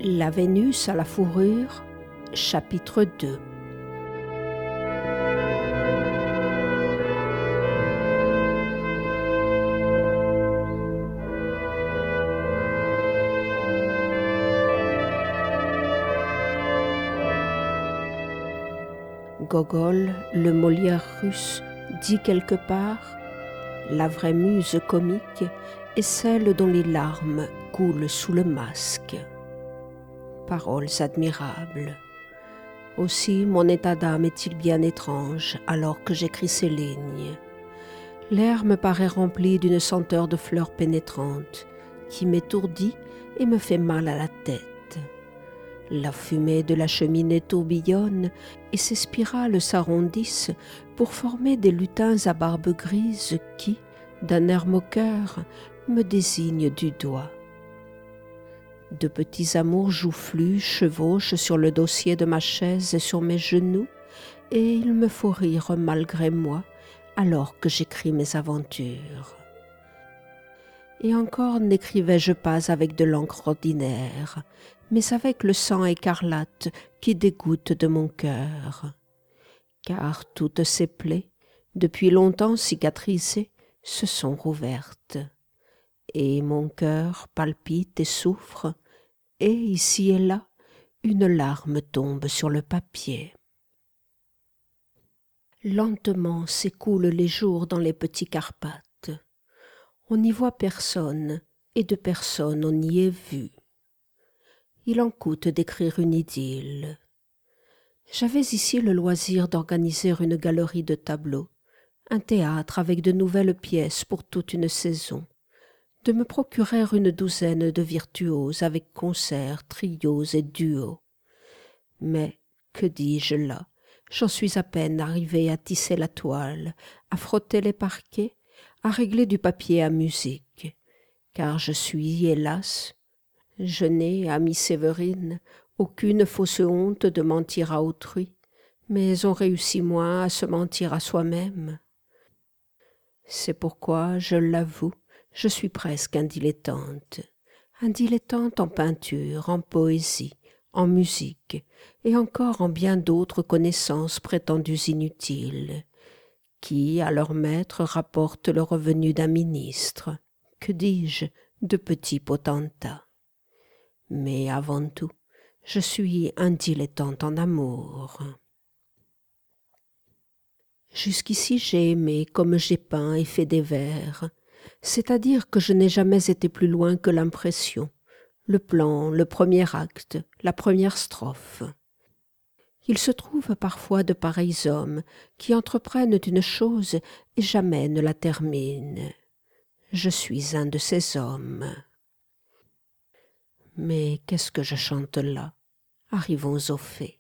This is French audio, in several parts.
La Vénus à la fourrure, chapitre 2. Gogol, le Molière russe, dit quelque part: la vraie muse comique est celle dont les larmes coulent sous le masque. Paroles admirables. Aussi mon état d'âme est-il bien étrange alors que j'écris ces lignes. L'air me paraît rempli d'une senteur de fleurs pénétrante qui m'étourdit et me fait mal à la tête. La fumée de la cheminée tourbillonne et ses spirales s'arrondissent pour former des lutins à barbe grise qui, d'un air moqueur, me désignent du doigt. De petits amours joufflus chevauchent sur le dossier de ma chaise et sur mes genoux, et il me faut rire malgré moi alors que j'écris mes aventures. Et encore n'écrivais-je pas avec de l'encre ordinaire, mais avec le sang écarlate qui dégoûte de mon cœur. Car toutes ces plaies, depuis longtemps cicatrisées, se sont rouvertes. Et mon cœur palpite et souffre, et ici et là, une larme tombe sur le papier. Lentement s'écoulent les jours dans les petits Carpates. On n'y voit personne, et de personne on n'y est vu. Il en coûte d'écrire une idylle. J'avais ici le loisir d'organiser une galerie de tableaux, un théâtre avec de nouvelles pièces pour toute une saison, de me procurer une douzaine de virtuoses avec concerts, trios et duos. Mais, que dis-je là? J'en suis à peine arrivé à tisser la toile, à frotter les parquets, à régler du papier à musique, car je suis, hélas, je n'ai, amie Séverine, aucune fausse honte de mentir à autrui, mais on réussit moins à se mentir à soi-même. C'est pourquoi, je l'avoue, je suis presque un dilettante en peinture, en poésie, en musique, et encore en bien d'autres connaissances prétendues inutiles, qui, à leur maître, rapportent le revenu d'un ministre, que dis-je, de petits potentats. Mais avant tout, je suis un dilettante en amour. Jusqu'ici j'ai aimé comme j'ai peint et fait des vers, c'est-à-dire que je n'ai jamais été plus loin que l'impression, le plan, le premier acte, la première strophe. Il se trouve parfois de pareils hommes qui entreprennent une chose et jamais ne la terminent. Je suis un de ces hommes. Mais qu'est-ce que je chante là? Arrivons au fait.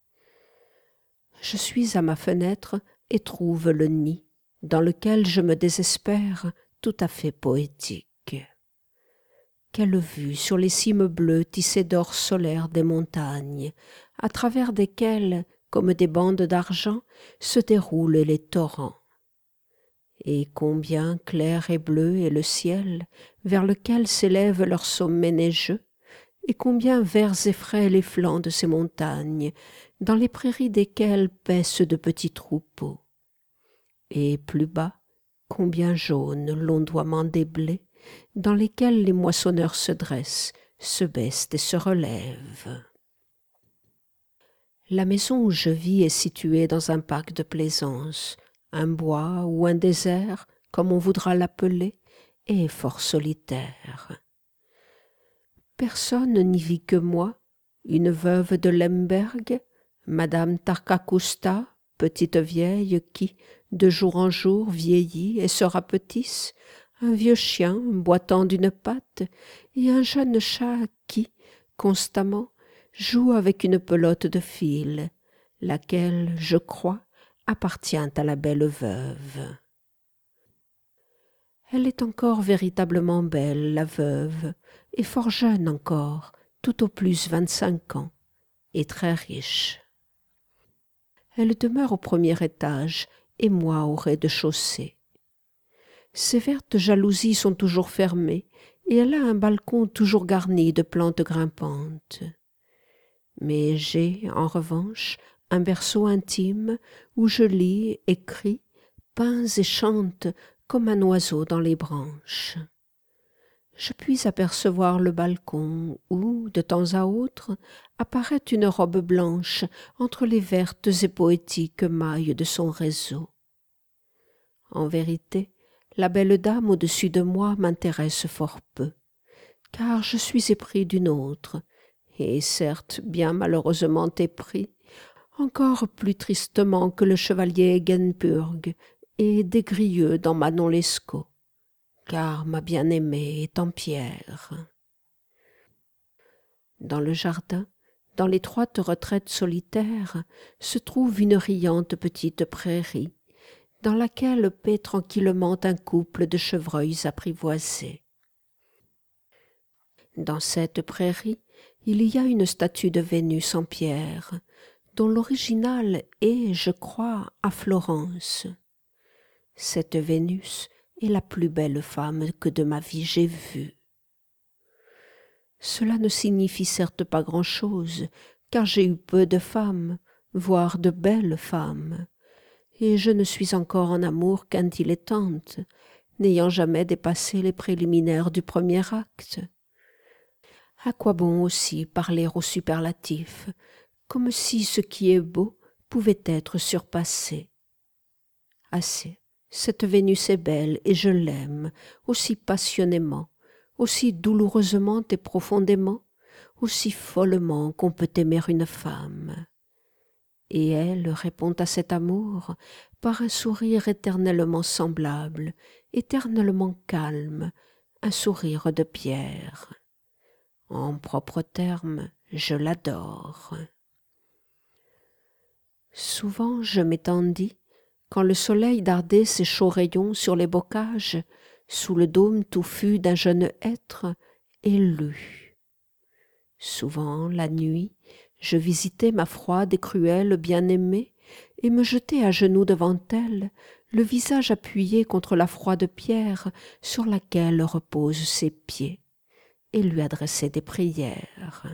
Je suis à ma fenêtre et trouve le nid, dans lequel je me désespère, tout à fait poétique. Quelle vue sur les cimes bleues tissées d'or solaire des montagnes, à travers desquelles, comme des bandes d'argent, se déroulent les torrents. Et combien clair et bleu est le ciel, vers lequel s'élèvent leurs sommets neigeux, et combien verts et frais les flancs de ces montagnes, dans les prairies desquelles paissent de petits troupeaux. Et plus bas, combien jaune l'ondoiement des blés, dans lesquels les moissonneurs se dressent, se baissent et se relèvent. La maison où je vis est située dans un parc de plaisance, un bois ou un désert, comme on voudra l'appeler, et fort solitaire. Personne n'y vit que moi, une veuve de Lemberg, Madame Tarkakusta, petite vieille qui, de jour en jour, vieillit et se rapetisse, un vieux chien boitant d'une patte et un jeune chat qui, constamment, joue avec une pelote de fil, laquelle, je crois, appartient à la belle veuve. Elle est encore véritablement belle, la veuve, et fort jeune encore, tout au plus 25 ans, et très riche. Elle demeure au premier étage, et moi au rez-de-chaussée. Ses vertes jalousies sont toujours fermées, et elle a un balcon toujours garni de plantes grimpantes. Mais j'ai, en revanche, un berceau intime où je lis, écris, peins et chante comme un oiseau dans les branches. Je puis apercevoir le balcon où, de temps à autre, apparaît une robe blanche entre les vertes et poétiques mailles de son réseau. En vérité, la belle dame au-dessus de moi m'intéresse fort peu, car je suis épris d'une autre, et certes bien malheureusement épris, encore plus tristement que le chevalier Genpurg et des Grieux dans Manon Lescaut, car ma bien-aimée est en pierre. Dans le jardin, dans l'étroite retraite solitaire, se trouve une riante petite prairie, dans laquelle paît tranquillement un couple de chevreuils apprivoisés. Dans cette prairie, il y a une statue de Vénus en pierre, dont l'original est, je crois, à Florence. Cette Vénus est la plus belle femme que de ma vie j'ai vue. Cela ne signifie certes pas grand-chose, car j'ai eu peu de femmes, voire de belles femmes, et je ne suis encore en amour qu'un dilettante, n'ayant jamais dépassé les préliminaires du premier acte. À quoi bon aussi parler au superlatif, comme si ce qui est beau pouvait être surpassé. Assez, cette Vénus est belle et je l'aime, aussi passionnément, aussi douloureusement et profondément, aussi follement qu'on peut aimer une femme. Et elle répond à cet amour par un sourire éternellement semblable, éternellement calme, un sourire de pierre. En propres termes, je l'adore. Souvent je m'étendis, quand le soleil dardait ses chauds rayons sur les bocages, sous le dôme touffu d'un jeune hêtre, et lus. Souvent, la nuit, je visitais ma froide et cruelle bien-aimée, et me jetais à genoux devant elle, le visage appuyé contre la froide pierre sur laquelle reposent ses pieds, et lui adressais des prières.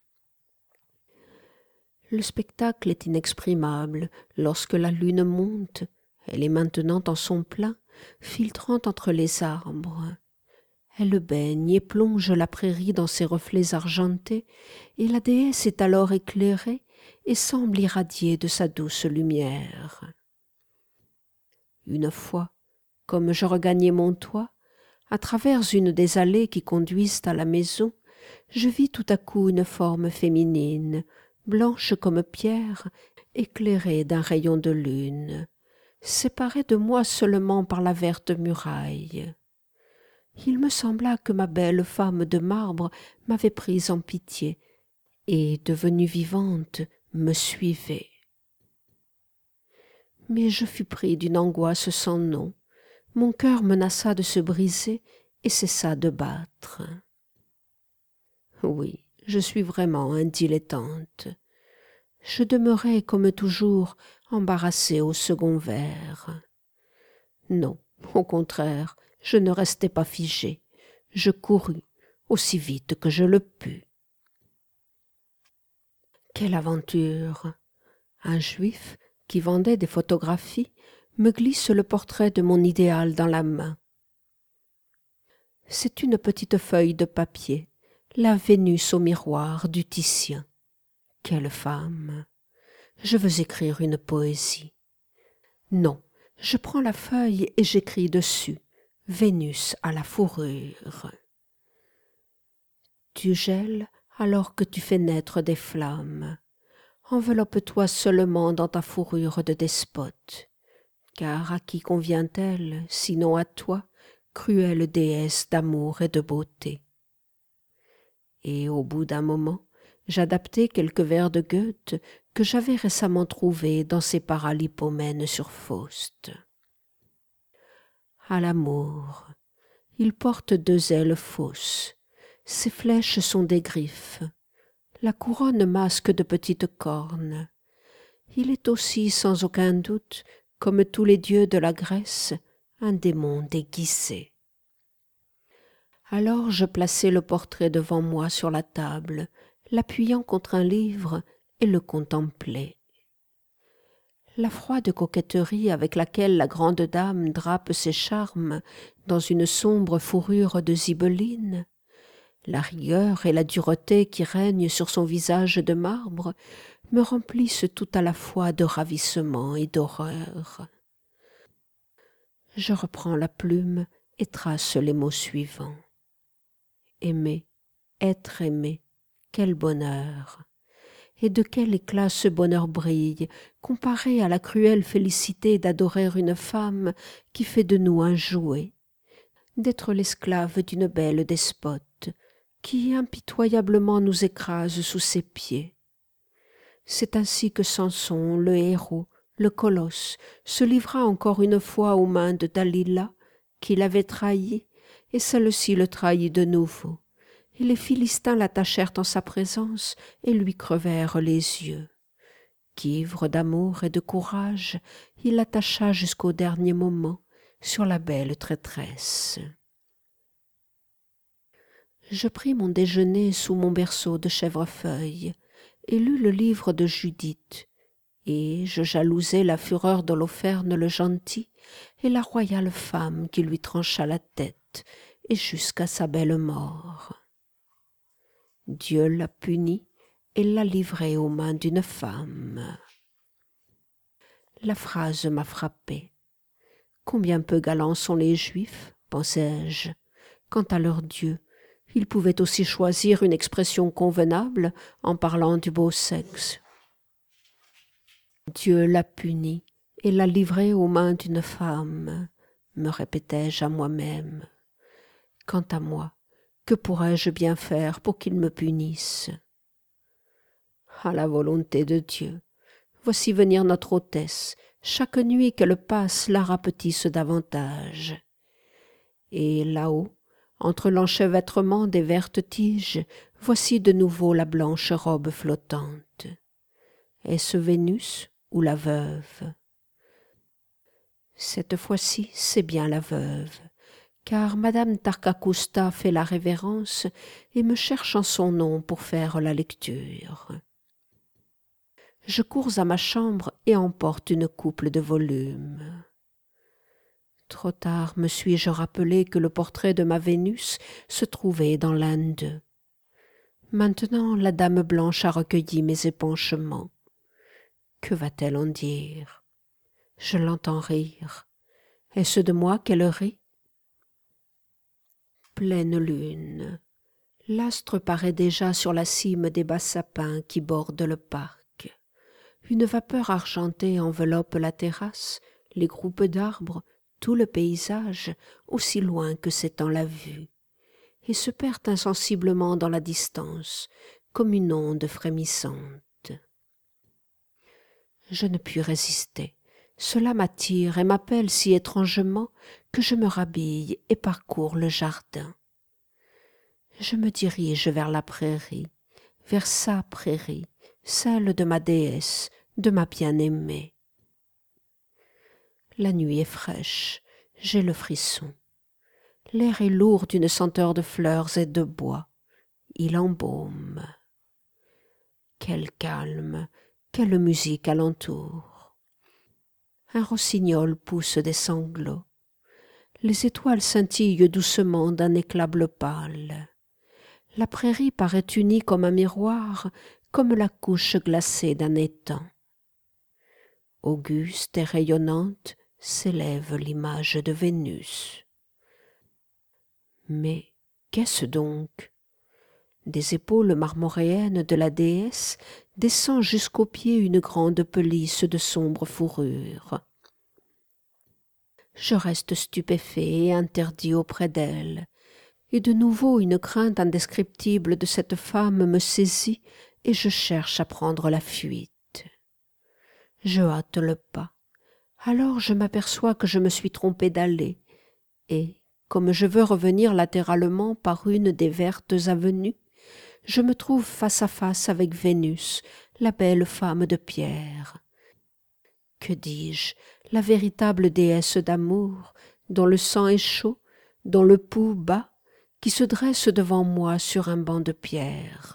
Le spectacle est inexprimable lorsque la lune monte, elle est maintenant en son plein, filtrant entre les arbres. Elle baigne et plonge la prairie dans ses reflets argentés, et la déesse est alors éclairée et semble irradier de sa douce lumière. Une fois, comme je regagnais mon toit, à travers une des allées qui conduisent à la maison, je vis tout à coup une forme féminine, blanche comme pierre, éclairée d'un rayon de lune, séparée de moi seulement par la verte muraille. Il me sembla que ma belle femme de marbre m'avait prise en pitié et, devenue vivante, me suivait. Mais je fus pris d'une angoisse sans nom, mon cœur menaça de se briser et cessa de battre. Oui, je suis vraiment un dilettante. Je demeurai, comme toujours, embarrassé au second vers. Non, au contraire, je ne restai pas figé. Je courus aussi vite que je le pus. Quelle aventure! Un juif, qui vendait des photographies, me glisse le portrait de mon idéal dans la main. C'est une petite feuille de papier, la Vénus au miroir du Titien. Quelle femme! Je veux écrire une poésie. Non, je prends la feuille et j'écris dessus « Vénus à la fourrure ». Tu gèles alors que tu fais naître des flammes. Enveloppe-toi seulement dans ta fourrure de despote, car à qui convient-elle, sinon à toi, cruelle déesse d'amour et de beauté? Et au bout d'un moment, j'adaptai quelques vers de Goethe que j'avais récemment trouvés dans ses Paralipomènes sur Faust. À l'amour, il porte deux ailes fausses, ses flèches sont des griffes, la couronne masque de petites cornes. Il est aussi, sans aucun doute, comme tous les dieux de la Grèce, un démon déguisé. Alors je plaçai le portrait devant moi sur la table, l'appuyant contre un livre et le contemplai. La froide coquetterie avec laquelle la grande dame drape ses charmes dans une sombre fourrure de zibeline, la rigueur et la dureté qui règnent sur son visage de marbre me remplissent tout à la fois de ravissement et d'horreur. Je reprends la plume et trace les mots suivants. Aimer, être aimé, quel bonheur! Et de quel éclat ce bonheur brille, comparé à la cruelle félicité d'adorer une femme qui fait de nous un jouet, d'être l'esclave d'une belle despote, qui impitoyablement nous écrase sous ses pieds. C'est ainsi que Samson, le héros, le colosse, se livra encore une fois aux mains de Dalila, qui l'avait trahi, et celle-ci le trahit de nouveau. Et les Philistins l'attachèrent en sa présence et lui crevèrent les yeux. Qu'ivre d'amour et de courage, il l'attacha jusqu'au dernier moment sur la belle traîtresse. Je pris mon déjeuner sous mon berceau de chèvrefeuille et lus le livre de Judith, et je jalousai la fureur d'Holoferne le gentil et la royale femme qui lui trancha la tête et jusqu'à sa belle mort. Dieu l'a puni et l'a livré aux mains d'une femme. La phrase m'a frappé. Combien peu galants sont les Juifs, pensai-je. Quant à leur Dieu, ils pouvaient aussi choisir une expression convenable en parlant du beau sexe. Dieu l'a puni et l'a livré aux mains d'une femme, me répétai-je à moi-même. Quant à moi, que pourrais-je bien faire pour qu'il me punisse? À la volonté de Dieu. Voici venir notre hôtesse. Chaque nuit qu'elle passe, la rapetisse davantage. Et là-haut, entre l'enchevêtrement des vertes tiges, voici de nouveau la blanche robe flottante. Est-ce Vénus ou la veuve? Cette fois-ci, c'est bien la veuve, car madame Tarkakousta fait la révérence et me cherche en son nom pour faire la lecture. Je cours à ma chambre et emporte une couple de volumes. Trop tard me suis-je rappelé que le portrait de ma Vénus se trouvait dans l'un d'eux. Maintenant la dame blanche a recueilli mes épanchements. Que va-t-elle en dire? Je l'entends rire. Est-ce de moi qu'elle rit? Pleine lune. L'astre paraît déjà sur la cime des bas sapins qui bordent le parc. Une vapeur argentée enveloppe la terrasse, les groupes d'arbres, tout le paysage, aussi loin que s'étend la vue, et se perd insensiblement dans la distance, comme une onde frémissante. Je ne puis résister. Cela m'attire et m'appelle si étrangement que je me rhabille et parcours le jardin. Je me dirige vers la prairie, vers sa prairie, celle de ma déesse, de ma bien-aimée. La nuit est fraîche, j'ai le frisson. L'air est lourd d'une senteur de fleurs et de bois. Il embaume. Quel calme, quelle musique alentour. Un rossignol pousse des sanglots. Les étoiles scintillent doucement d'un éclat bleu pâle. La prairie paraît unie comme un miroir, comme la couche glacée d'un étang. Auguste et rayonnante s'élève l'image de Vénus. Mais qu'est-ce donc? Des épaules marmoréennes de la déesse descend jusqu'aux pieds une grande pelisse de sombre fourrure. Je reste stupéfait et interdit auprès d'elle, et de nouveau une crainte indescriptible de cette femme me saisit et je cherche à prendre la fuite. Je hâte le pas. Alors je m'aperçois que je me suis trompé d'allée, et, comme je veux revenir latéralement par une des vertes avenues, je me trouve face à face avec Vénus, la belle femme de pierre. Que dis-je, la véritable déesse d'amour, dont le sang est chaud, dont le pouls bat, qui se dresse devant moi sur un banc de pierre.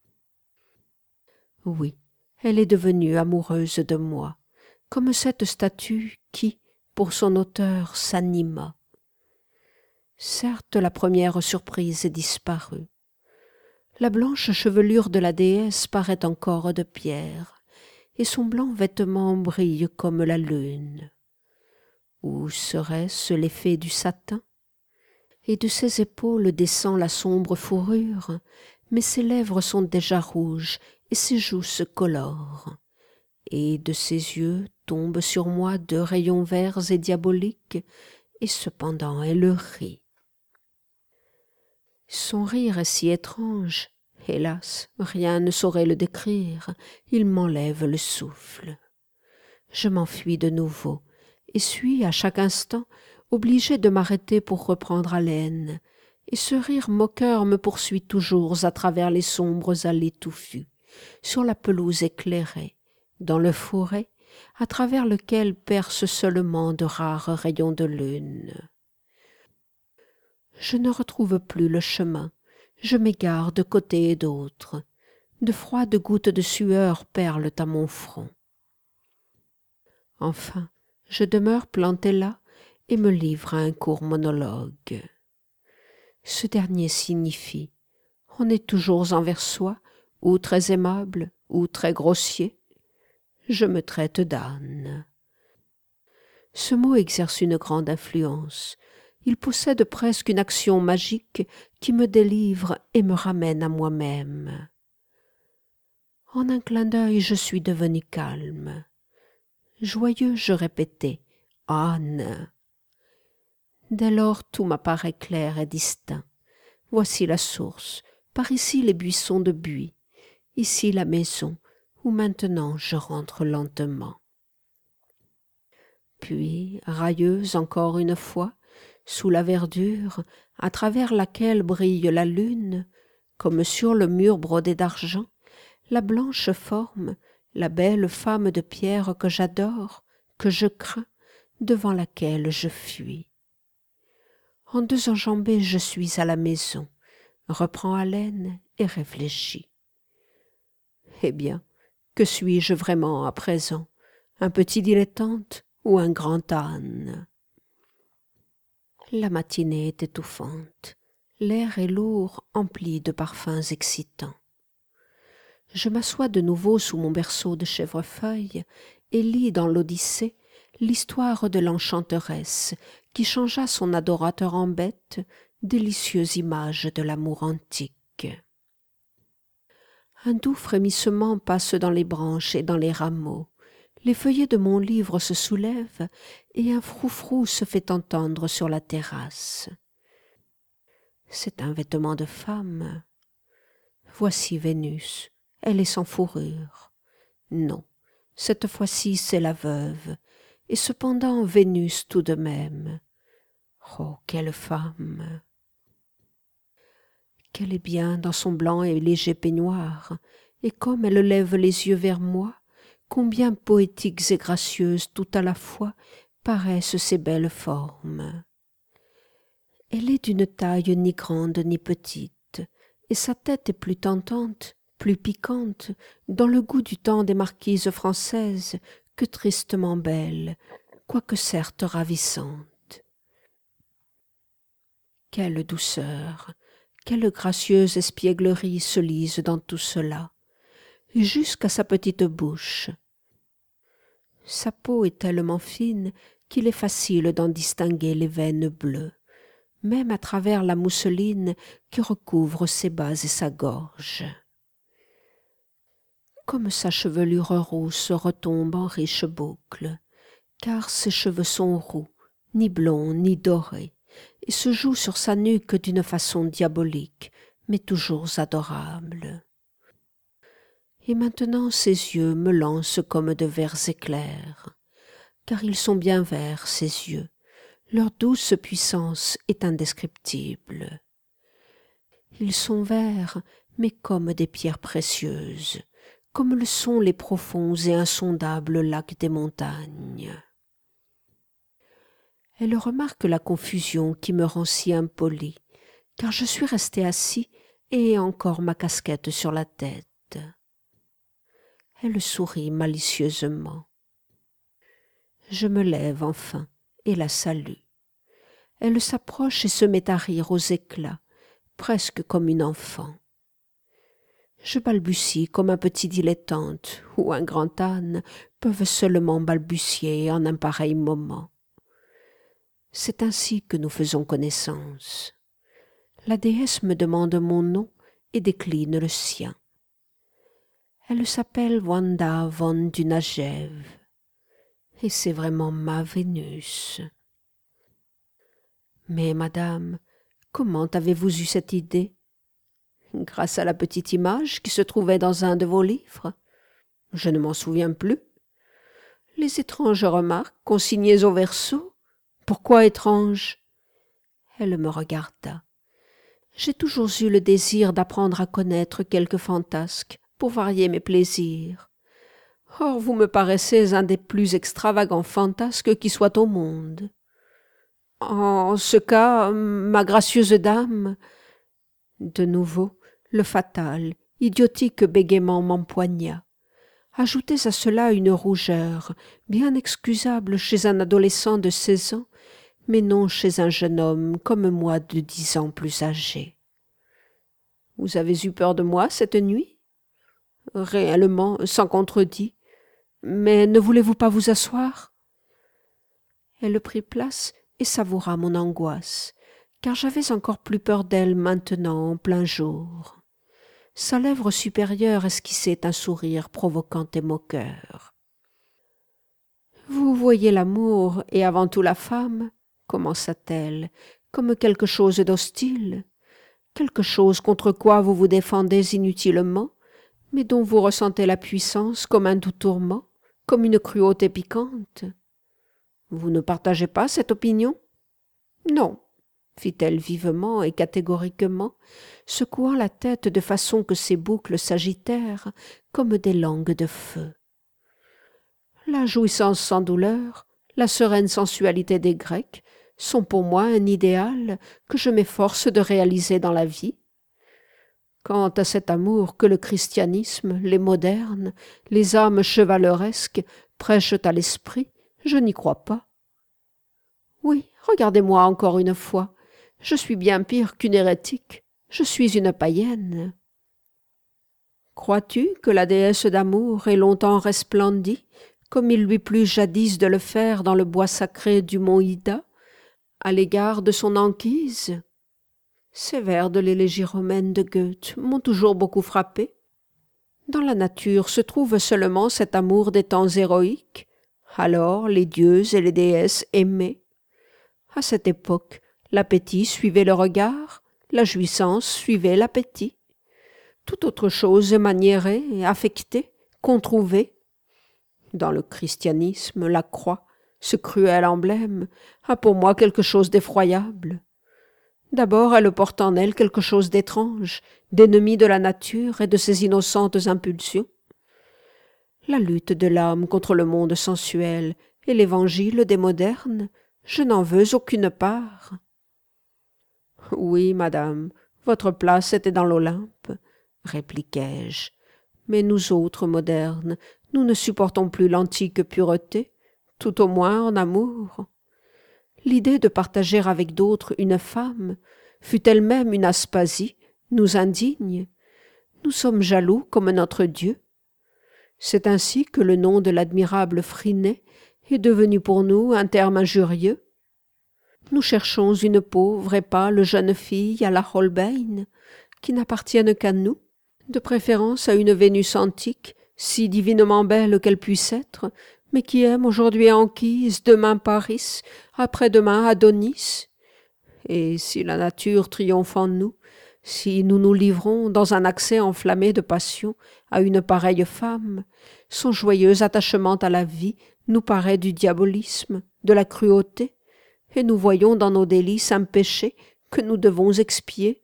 Oui, elle est devenue amoureuse de moi, comme cette statue qui, pour son auteur, s'anima. Certes, la première surprise est disparue. La blanche chevelure de la déesse paraît encore de pierre, et son blanc vêtement brille comme la lune. Ou serait-ce l'effet du satin? Et de ses épaules descend la sombre fourrure, mais ses lèvres sont déjà rouges et ses joues se colorent. Et de ses yeux tombent sur moi 2 rayons verts et diaboliques, et cependant elle rit. Son rire est si étrange, hélas, rien ne saurait le décrire, il m'enlève le souffle. Je m'enfuis de nouveau, et suis à chaque instant obligé de m'arrêter pour reprendre haleine, et ce rire moqueur me poursuit toujours à travers les sombres allées touffues, sur la pelouse éclairée, dans le fourré, à travers lequel percent seulement de rares rayons de lune. Je ne retrouve plus le chemin, je m'égare de côté et d'autre, de froides gouttes de sueur perlent à mon front. Enfin, je demeure planté là et me livre à un court monologue. Ce dernier signifie: on est toujours envers soi, ou très aimable, ou très grossier. Je me traite d'âne. Ce mot exerce une grande influence. Il possède presque une action magique qui me délivre et me ramène à moi-même. En un clin d'œil, je suis devenu calme. Joyeux, je répétais: âne. Dès lors, tout m'apparaît clair et distinct. Voici la source, par ici les buissons de buis, ici la maison, où maintenant je rentre lentement. Puis, railleuse encore une fois, sous la verdure, à travers laquelle brille la lune, comme sur le mur brodé d'argent, la blanche forme, la belle femme de pierre que j'adore, que je crains, devant laquelle je fuis. En 2 enjambées, je suis à la maison, reprends haleine et réfléchis. Eh bien, que suis-je vraiment à présent? Un petit dilettante ou un grand âne? La matinée est étouffante, l'air est lourd, empli de parfums excitants. Je m'assois de nouveau sous mon berceau de chèvrefeuille et lis dans l'Odyssée l'histoire de l'enchanteresse qui changea son adorateur en bête, délicieuse image de l'amour antique. Un doux frémissement passe dans les branches et dans les rameaux. Les feuillets de mon livre se soulèvent et un froufrou se fait entendre sur la terrasse. C'est un vêtement de femme. Voici Vénus, elle est sans fourrure. Non, cette fois-ci c'est la veuve, et cependant Vénus tout de même. Oh, quelle femme! Qu'elle est bien dans son blanc et léger peignoir, et comme elle lève les yeux vers moi, combien poétiques et gracieuses tout à la fois paraissent ces belles formes. Elle est d'une taille ni grande ni petite, et sa tête est plus tentante, plus piquante, dans le goût du temps des marquises françaises, que tristement belle, quoique certes ravissante. Quelle douceur, quelle gracieuse espièglerie se lise dans tout cela, jusqu'à sa petite bouche. Sa peau est tellement fine qu'il est facile d'en distinguer les veines bleues, même à travers la mousseline qui recouvre ses bas et sa gorge. Comme sa chevelure rousse retombe en riches boucles, car ses cheveux sont roux, ni blonds ni dorés, et se jouent sur sa nuque d'une façon diabolique, mais toujours adorable. Et maintenant ses yeux me lancent comme de verts éclairs, car ils sont bien verts, ses yeux, leur douce puissance est indescriptible. Ils sont verts, mais comme des pierres précieuses, comme le sont les profonds et insondables lacs des montagnes. Elle remarque la confusion qui me rend si impoli, car je suis resté assis et ai encore ma casquette sur la tête. » Elle sourit malicieusement. Je me lève enfin et la salue. Elle s'approche et se met à rire aux éclats, presque comme une enfant. Je balbutie comme un petit dilettante ou un grand âne peuvent seulement balbutier en un pareil moment. C'est ainsi que nous faisons connaissance. La déesse me demande mon nom et décline le sien. Elle s'appelle Wanda von Dunajev, et c'est vraiment ma Vénus. Mais madame, comment avez-vous eu cette idée? Grâce à la petite image qui se trouvait dans un de vos livres? Je ne m'en souviens plus. Les étranges remarques consignées au verso? Pourquoi étranges? Elle me regarda. J'ai toujours eu le désir d'apprendre à connaître quelques fantasques pour varier mes plaisirs. Or, vous me paraissez un des plus extravagants fantasques qui soient au monde. En ce cas, ma gracieuse dame... De nouveau, le fatal, idiotique bégaiement m'empoigna. Ajoutez à cela une rougeur, bien excusable chez un adolescent de 16 ans, mais non chez un jeune homme comme moi de 10 ans plus âgé. « Vous avez eu peur de moi cette nuit ?»« Réellement, sans contredit. Mais ne voulez-vous pas vous asseoir ?» Elle prit place et savoura mon angoisse, car j'avais encore plus peur d'elle maintenant en plein jour. Sa lèvre supérieure esquissait un sourire provoquant et moqueur. « Vous voyez l'amour, et avant tout la femme, commença-t-elle, comme quelque chose d'hostile, quelque chose contre quoi vous vous défendez inutilement, mais dont vous ressentez la puissance comme un doux tourment, comme une cruauté piquante. Vous ne partagez pas cette opinion? » « Non, » fit-elle vivement et catégoriquement, secouant la tête de façon que ses boucles s'agitèrent comme des langues de feu. La jouissance sans douleur, la sereine sensualité des Grecs sont pour moi un idéal que je m'efforce de réaliser dans la vie. Quant à cet amour que le christianisme, les modernes, les âmes chevaleresques prêchent à l'esprit, je n'y crois pas. Oui, regardez-moi encore une fois. Je suis bien pire qu'une hérétique. Je suis une païenne. Crois-tu que la déesse d'amour ait longtemps resplendi, comme il lui plut jadis de le faire dans le bois sacré du mont Ida, à l'égard de son Anchise? Ces vers de l'élégie romaine de Goethe m'ont toujours beaucoup frappé. Dans la nature se trouve seulement cet amour des temps héroïques. Alors les dieux et les déesses aimaient. À cette époque, l'appétit suivait le regard, la jouissance suivait l'appétit. Toute autre chose est maniérée, affectée, controuvée. Dans le christianisme, la croix, ce cruel emblème, a pour moi quelque chose d'effroyable. D'abord, elle porte en elle quelque chose d'étrange, d'ennemi de la nature et de ses innocentes impulsions. La lutte de l'âme contre le monde sensuel et l'évangile des modernes, je n'en veux aucune part. Oui, madame, votre place était dans l'Olympe, répliquai-je. Mais nous autres modernes, nous ne supportons plus l'antique pureté, tout au moins en amour. L'idée de partager avec d'autres une femme, fût-elle même une Aspasie, nous indigne. Nous sommes jaloux comme notre Dieu. C'est ainsi que le nom de l'admirable Phryné est devenu pour nous un terme injurieux. Nous cherchons une pauvre et pâle jeune fille à la Holbein, qui n'appartienne qu'à nous, de préférence à une Vénus antique, si divinement belle qu'elle puisse être, mais qui aime aujourd'hui Anchise, demain Paris, après-demain Adonis. Et si la nature triomphe en nous, si nous nous livrons dans un accès enflammé de passion à une pareille femme, son joyeux attachement à la vie nous paraît du diabolisme, de la cruauté, et nous voyons dans nos délices un péché que nous devons expier.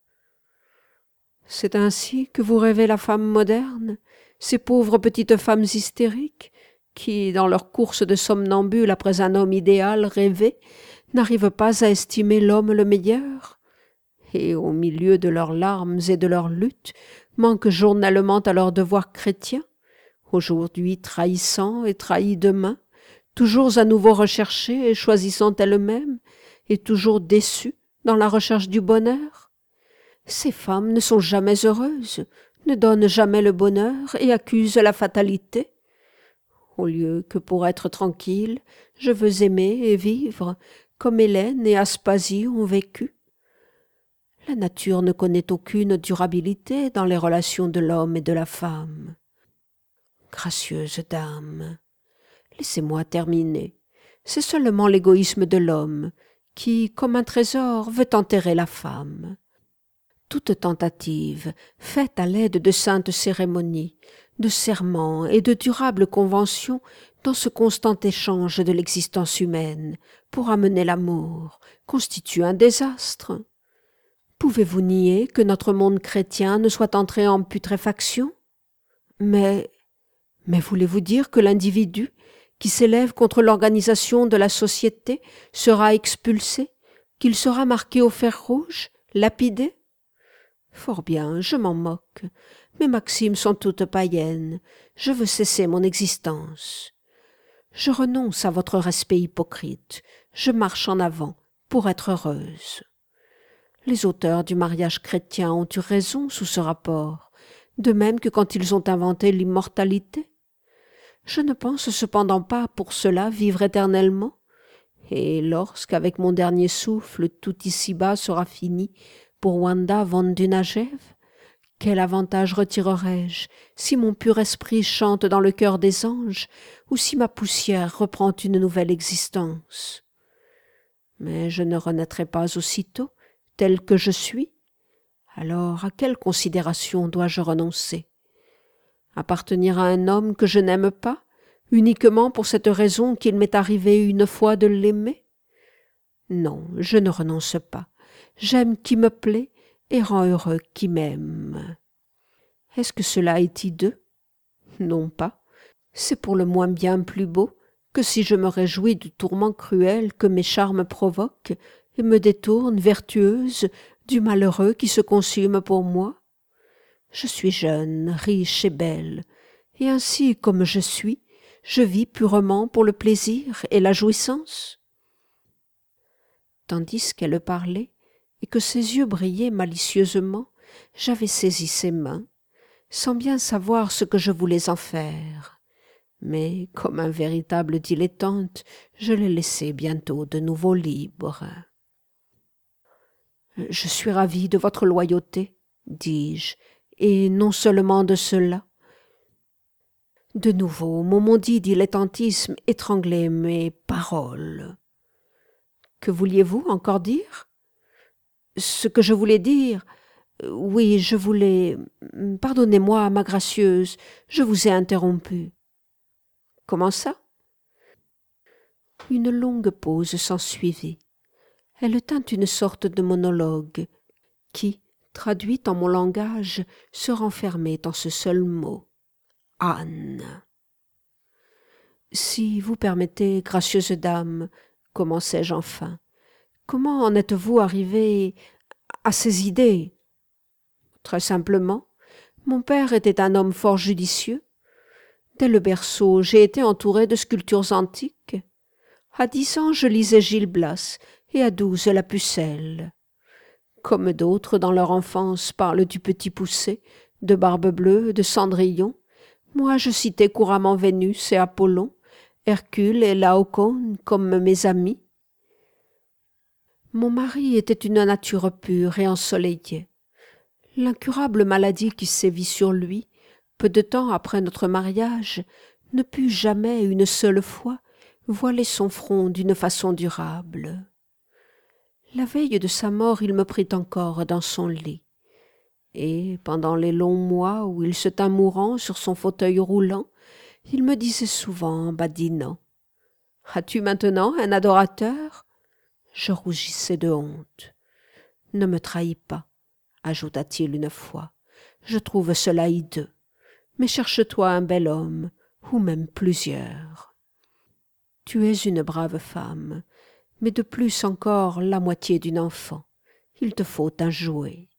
C'est ainsi que vous rêvez la femme moderne, ces pauvres petites femmes hystériques, qui, dans leur course de somnambule après un homme idéal rêvé, n'arrivent pas à estimer l'homme le meilleur. et au milieu de leurs larmes et de leurs luttes, manquent journellement à leurs devoirs chrétiens, aujourd'hui trahissant et trahis demain, toujours à nouveau recherchées et choisissant elles-mêmes, et toujours déçues dans la recherche du bonheur? Ces femmes ne sont jamais heureuses, ne donnent jamais le bonheur et accusent la fatalité. Au lieu que pour être tranquille, je veux aimer et vivre, comme Hélène et Aspasie ont vécu. La nature ne connaît aucune durabilité dans les relations de l'homme et de la femme. Gracieuse dame, laissez-moi terminer. C'est seulement l'égoïsme de l'homme qui, comme un trésor, veut enterrer la femme. Toute tentative, faite à l'aide de saintes cérémonies, de serments et de durables conventions dans ce constant échange de l'existence humaine pour amener l'amour, constitue un désastre. Pouvez-vous nier que notre monde chrétien ne soit entré en putréfaction? Mais voulez-vous dire que l'individu qui s'élève contre l'organisation de la société sera expulsé, qu'il sera marqué au fer rouge, lapidé? Fort bien, je m'en moque. Mes maximes sont toutes païennes. Je veux cesser mon existence. Je renonce à votre respect hypocrite. Je marche en avant pour être heureuse. Les auteurs du mariage chrétien ont eu raison sous ce rapport, de même que quand ils ont inventé l'immortalité. Je ne pense cependant pas pour cela vivre éternellement, et lorsqu'avec mon dernier souffle tout ici-bas sera fini pour Wanda von Dunajev, quel avantage retirerai-je si mon pur esprit chante dans le cœur des anges ou si ma poussière reprend une nouvelle existence? Mais je ne renaîtrai pas aussitôt, tel que je suis. Alors à quelle considération dois-je renoncer? Appartenir à un homme que je n'aime pas, uniquement pour cette raison qu'il m'est arrivé une fois de l'aimer? Non, je ne renonce pas. J'aime qui me plaît et rend heureux qui m'aime. Est-ce que cela est hideux? Non pas. C'est pour le moins bien plus beau que si je me réjouis du tourment cruel que mes charmes provoquent et me détournent, vertueuse, du malheureux qui se consume pour moi. Je suis jeune, riche et belle, et ainsi comme je suis, je vis purement pour le plaisir et la jouissance. Tandis qu'elle parlait, et que ses yeux brillaient malicieusement, j'avais saisi ses mains, sans bien savoir ce que je voulais en faire. Mais, comme un véritable dilettante, je les laissai bientôt de nouveau libres. « Je suis ravie de votre loyauté, dis-je, et non seulement de cela. » De nouveau, mon maudit dilettantisme étranglait mes paroles. « Que vouliez-vous encore dire ?»« Ce que je voulais dire, oui, je voulais... Pardonnez-moi, ma gracieuse, je vous ai interrompue. »« Comment ça ?» Une longue pause s'ensuivit. Elle tint une sorte de monologue qui, traduit en mon langage, se renfermait en ce seul mot. « Anne. » « Si vous permettez, gracieuse dame, commençai-je enfin, comment en êtes-vous arrivée à ces idées? Très simplement, mon père était un homme fort judicieux. Dès le berceau, j'ai été entourée de sculptures antiques. À 10 ans, je lisais Gil Blas et à 12, La Pucelle. Comme d'autres, dans leur enfance, parlent du Petit Poucet, de Barbe Bleue, de Cendrillon, moi je citais couramment Vénus et Apollon, Hercule et Laocoon comme mes amis. Mon mari était une nature pure et ensoleillée. L'incurable maladie qui sévit sur lui, peu de temps après notre mariage, ne put jamais une seule fois voiler son front d'une façon durable. La veille de sa mort, il me prit encore dans son lit. Et pendant les longs mois où il se tint mourant sur son fauteuil roulant, il me disait souvent en badinant « As-tu maintenant un adorateur ?» Je rougissais de honte. « Ne me trahis pas, » ajouta-t-il une fois. « Je trouve cela hideux. Mais cherche-toi un bel homme, ou même plusieurs. Tu es une brave femme, mais de plus encore la moitié d'une enfant. Il te faut un jouet.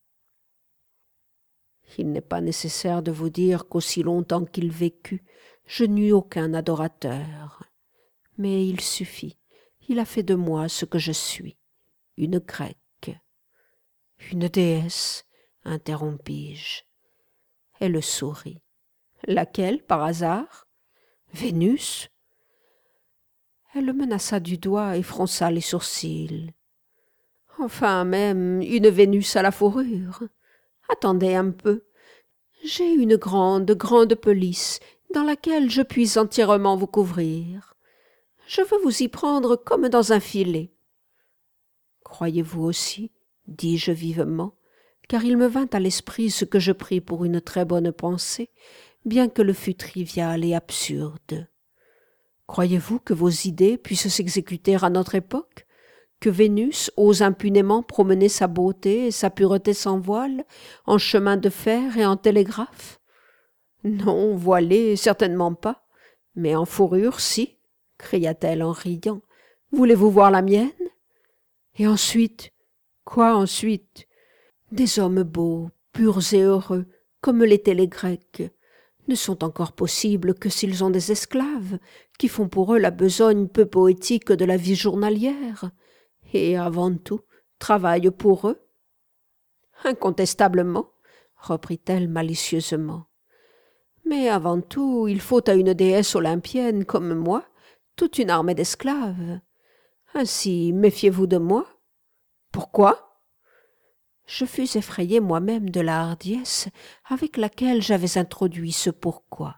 Il n'est pas nécessaire de vous dire qu'aussi longtemps qu'il vécut, je n'eus aucun adorateur. Mais il suffit, il a fait de moi ce que je suis, une grecque. Une déesse, interrompis-je. Elle sourit. Laquelle, par hasard? Vénus? Elle menaça du doigt et fronça les sourcils. Enfin même, une Vénus à la fourrure. Attendez un peu. J'ai une grande pelisse dans laquelle je puis entièrement vous couvrir. Je veux vous y prendre comme dans un filet. Croyez-vous aussi, dis-je vivement, car il me vint à l'esprit ce que je pris pour une très bonne pensée, bien que le fût trivial et absurde. Croyez-vous que vos idées puissent s'exécuter à notre époque? Que Vénus ose impunément promener sa beauté et sa pureté sans voile, en chemin de fer et en télégraphe? Non, voilée, certainement pas, mais en fourrure, si, cria-t-elle en riant. Voulez-vous voir la mienne? Et ensuite? Quoi ensuite? Des hommes beaux, purs et heureux, comme l'étaient les Grecs, ne sont encore possibles que s'ils ont des esclaves, qui font pour eux la besogne peu poétique de la vie journalière, et avant tout, travaillent pour eux. Incontestablement, reprit-elle malicieusement. Mais avant tout, il faut à une déesse olympienne comme moi toute une armée d'esclaves. Ainsi, méfiez-vous de moi. Pourquoi? Je fus effrayé moi-même de la hardiesse avec laquelle j'avais introduit ce pourquoi.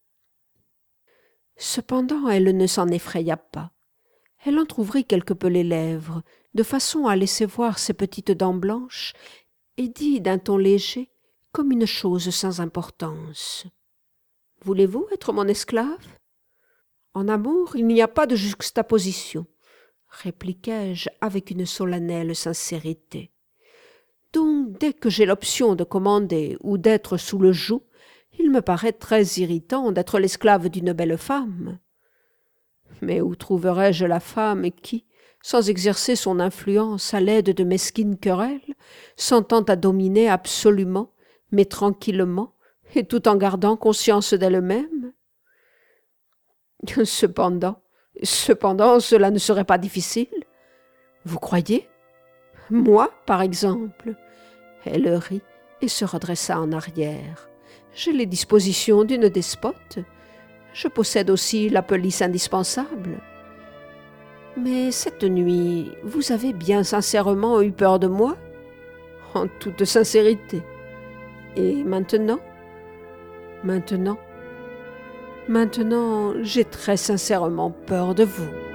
Cependant, elle ne s'en effraya pas. Elle entr'ouvrit quelque peu les lèvres, de façon à laisser voir ses petites dents blanches, et dit d'un ton léger, comme une chose sans importance. « Voulez-vous être mon esclave ?»« En amour, il n'y a pas de juxtaposition, » répliquai-je avec une solennelle sincérité. « Donc, dès que j'ai l'option de commander ou d'être sous le joug, il me paraît très irritant d'être l'esclave d'une belle femme. Mais où trouverais-je la femme qui, sans exercer son influence à l'aide de mesquines querelles, s'entend à dominer absolument, mais tranquillement, et tout en gardant conscience d'elle-même? Cependant, cela ne serait pas difficile. Vous croyez? Moi, par exemple. Elle rit et se redressa en arrière. J'ai les dispositions d'une despote. Je possède aussi la pelisse indispensable. Mais cette nuit, vous avez bien sincèrement eu peur de moi? En toute sincérité. Et maintenant? Maintenant, j'ai très sincèrement peur de vous.